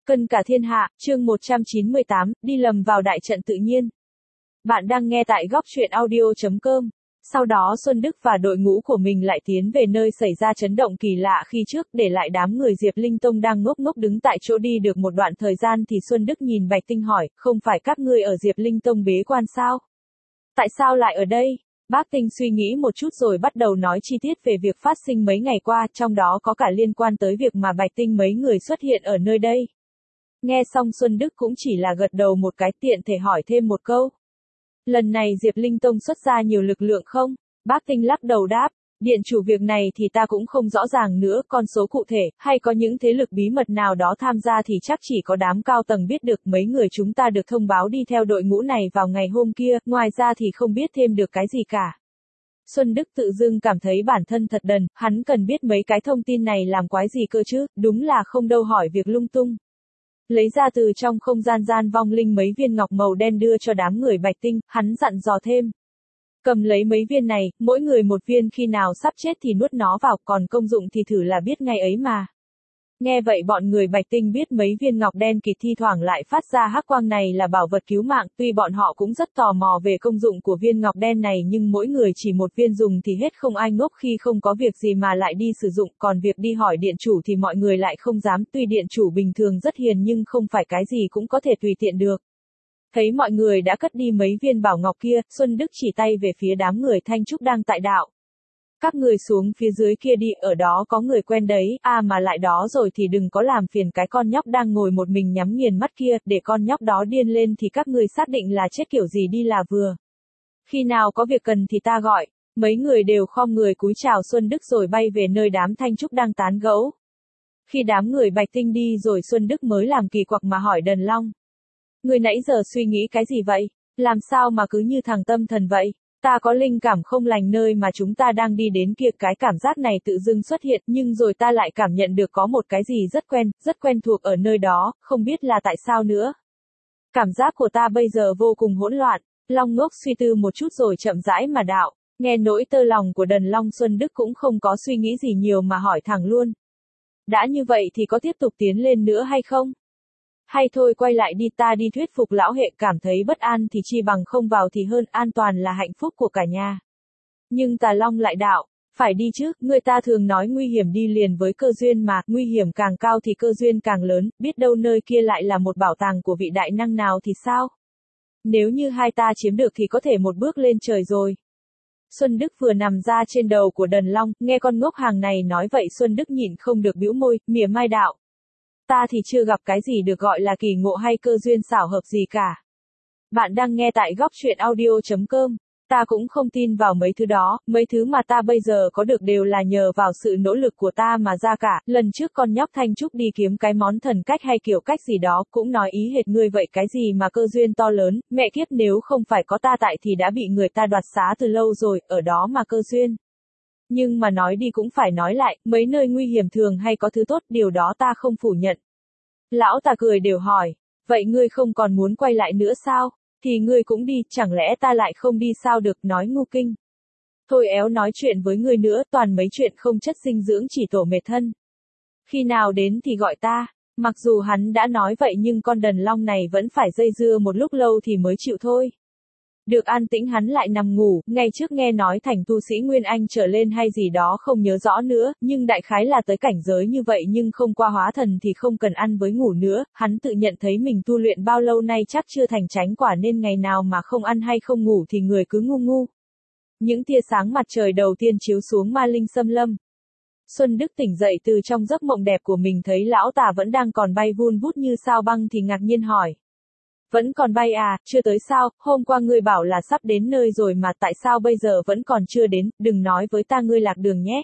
Cân cả thiên hạ, chương 198, đi lầm vào đại trận tự nhiên. Bạn đang nghe tại góc truyện audio.com. Sau đó Xuân Đức và đội ngũ của mình lại tiến về nơi xảy ra chấn động kỳ lạ khi trước, để lại đám người Diệp Linh Tông đang ngốc ngốc đứng tại chỗ. Đi được một đoạn thời gian thì Xuân Đức nhìn Bạch Tinh hỏi, không phải các ngươi ở Diệp Linh Tông bế quan sao? Tại sao lại ở đây? Bác Tinh suy nghĩ một chút rồi bắt đầu nói chi tiết về việc phát sinh mấy ngày qua, trong đó có cả liên quan tới việc mà Bạch Tinh mấy người xuất hiện ở nơi đây. Nghe xong Xuân Đức cũng chỉ là gật đầu một cái, tiện thể hỏi thêm một câu. Lần này Diệp Linh Tông xuất ra nhiều lực lượng không? Bác Tinh lắc đầu đáp, điện chủ việc này thì ta cũng không rõ ràng nữa, con số cụ thể, hay có những thế lực bí mật nào đó tham gia thì chắc chỉ có đám cao tầng biết được. Mấy người chúng ta được thông báo đi theo đội ngũ này vào ngày hôm kia, ngoài ra thì không biết thêm được cái gì cả. Xuân Đức tự dưng cảm thấy bản thân thật đần, hắn cần biết mấy cái thông tin này làm quái gì cơ chứ, đúng là không đâu hỏi việc lung tung. Lấy ra từ trong không gian gian vong linh mấy viên ngọc màu đen đưa cho đám người Bạch Tinh, hắn dặn dò thêm. Cầm lấy mấy viên này, mỗi người một viên, khi nào sắp chết thì nuốt nó vào, còn công dụng thì thử là biết ngay ấy mà. Nghe vậy bọn người Bạch Tinh biết mấy viên ngọc đen kịt thi thoảng lại phát ra hắc quang này là bảo vật cứu mạng, tuy bọn họ cũng rất tò mò về công dụng của viên ngọc đen này nhưng mỗi người chỉ một viên dùng thì hết, không ai ngốc khi không có việc gì mà lại đi sử dụng, còn việc đi hỏi điện chủ thì mọi người lại không dám, tuy điện chủ bình thường rất hiền nhưng không phải cái gì cũng có thể tùy tiện được. Thấy mọi người đã cất đi mấy viên bảo ngọc kia, Xuân Đức chỉ tay về phía đám người Thanh Trúc đang tại đạo. Các người xuống phía dưới kia đi, ở đó có người quen đấy, mà lại đó rồi thì đừng có làm phiền cái con nhóc đang ngồi một mình nhắm nghiền mắt kia, để con nhóc đó điên lên thì các người xác định là chết kiểu gì đi là vừa. Khi nào có việc cần thì ta gọi. Mấy người đều khom người cúi chào Xuân Đức rồi bay về nơi đám Thanh Trúc đang tán gẫu. Khi đám người Bạch Tinh đi rồi Xuân Đức mới làm kỳ quặc mà hỏi Đần Long. Người nãy giờ suy nghĩ cái gì vậy? Làm sao mà cứ như thằng tâm thần vậy? Ta có linh cảm không lành, nơi mà chúng ta đang đi đến kia, cái cảm giác này tự dưng xuất hiện, nhưng rồi ta lại cảm nhận được có một cái gì rất quen thuộc ở nơi đó, không biết là tại sao nữa. Cảm giác của ta bây giờ vô cùng hỗn loạn. Long Ngốc suy tư một chút rồi chậm rãi mà đạo. Nghe nỗi tơ lòng của Đần Long, Xuân Đức cũng không có suy nghĩ gì nhiều mà hỏi thẳng luôn. Đã như vậy thì có tiếp tục tiến lên nữa hay không? Hay thôi quay lại đi, ta đi thuyết phục lão hệ, cảm thấy bất an thì chi bằng không vào thì hơn, an toàn là hạnh phúc của cả nhà. Nhưng Tà Long lại đạo, phải đi chứ, người ta thường nói nguy hiểm đi liền với cơ duyên mà, nguy hiểm càng cao thì cơ duyên càng lớn, biết đâu nơi kia lại là một bảo tàng của vị đại năng nào thì sao? Nếu như hai ta chiếm được thì có thể một bước lên trời rồi. Xuân Đức vừa nằm ra trên đầu của Đần Long, nghe con ngốc hàng này nói vậy Xuân Đức nhịn không được bĩu môi, mỉa mai đạo. Ta thì chưa gặp cái gì được gọi là kỳ ngộ hay cơ duyên xảo hợp gì cả. Bạn đang nghe tại góc truyện audio.com. Ta cũng không tin vào mấy thứ đó, mấy thứ mà ta bây giờ có được đều là nhờ vào sự nỗ lực của ta mà ra cả. Lần trước con nhóc Thanh Trúc đi kiếm cái món thần cách hay kiểu cách gì đó, cũng nói ý hệt ngươi vậy, cái gì mà cơ duyên to lớn, mẹ kiếp, nếu không phải có ta tại thì đã bị người ta đoạt xá từ lâu rồi, ở đó mà cơ duyên. Nhưng mà nói đi cũng phải nói lại, mấy nơi nguy hiểm thường hay có thứ tốt, điều đó ta không phủ nhận. Lão Tà cười đều hỏi, vậy ngươi không còn muốn quay lại nữa sao? Thì ngươi cũng đi, chẳng lẽ ta lại không đi sao được, nói ngu kinh. Thôi éo nói chuyện với ngươi nữa, toàn mấy chuyện không chất dinh dưỡng chỉ tổ mệt thân. Khi nào đến thì gọi ta. Mặc dù hắn đã nói vậy nhưng con Đần Long này vẫn phải dây dưa một lúc lâu thì mới chịu thôi. Được an tĩnh hắn lại nằm ngủ, ngày trước nghe nói thành tu sĩ Nguyên Anh trở lên hay gì đó không nhớ rõ nữa, nhưng đại khái là tới cảnh giới như vậy nhưng không qua hóa thần thì không cần ăn với ngủ nữa, hắn tự nhận thấy mình tu luyện bao lâu nay chắc chưa thành chánh quả nên ngày nào mà không ăn hay không ngủ thì người cứ ngu ngu. Những tia sáng mặt trời đầu tiên chiếu xuống ma linh xâm lâm. Xuân Đức tỉnh dậy từ trong giấc mộng đẹp của mình thấy lão Tà vẫn đang còn bay vun vút như sao băng thì ngạc nhiên hỏi. Vẫn còn bay à, chưa tới sao, hôm qua ngươi bảo là sắp đến nơi rồi mà tại sao bây giờ vẫn còn chưa đến, đừng nói với ta ngươi lạc đường nhé.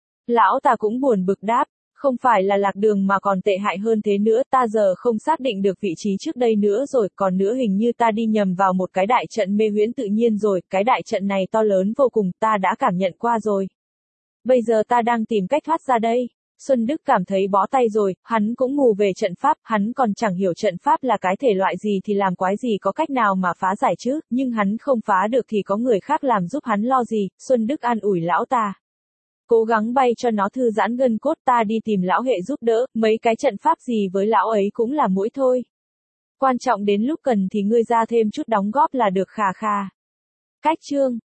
Lão Tà cũng buồn bực đáp, không phải là lạc đường mà còn tệ hại hơn thế nữa, ta giờ không xác định được vị trí trước đây nữa rồi, còn nữa hình như ta đi nhầm vào một cái đại trận mê huyễn tự nhiên rồi, cái đại trận này to lớn vô cùng, ta đã cảm nhận qua rồi. Bây giờ ta đang tìm cách thoát ra đây. Xuân Đức cảm thấy bó tay rồi, hắn cũng mù về trận pháp, hắn còn chẳng hiểu trận pháp là cái thể loại gì thì làm quái gì có cách nào mà phá giải chứ, nhưng hắn không phá được thì có người khác làm giúp hắn lo gì, Xuân Đức an ủi lão Tà. Cố gắng bay cho nó thư giãn gân cốt, ta đi tìm lão hệ giúp đỡ, mấy cái trận pháp gì với lão ấy cũng là mũi thôi. Quan trọng đến lúc cần thì ngươi ra thêm chút đóng góp là được khà khà. Cách chương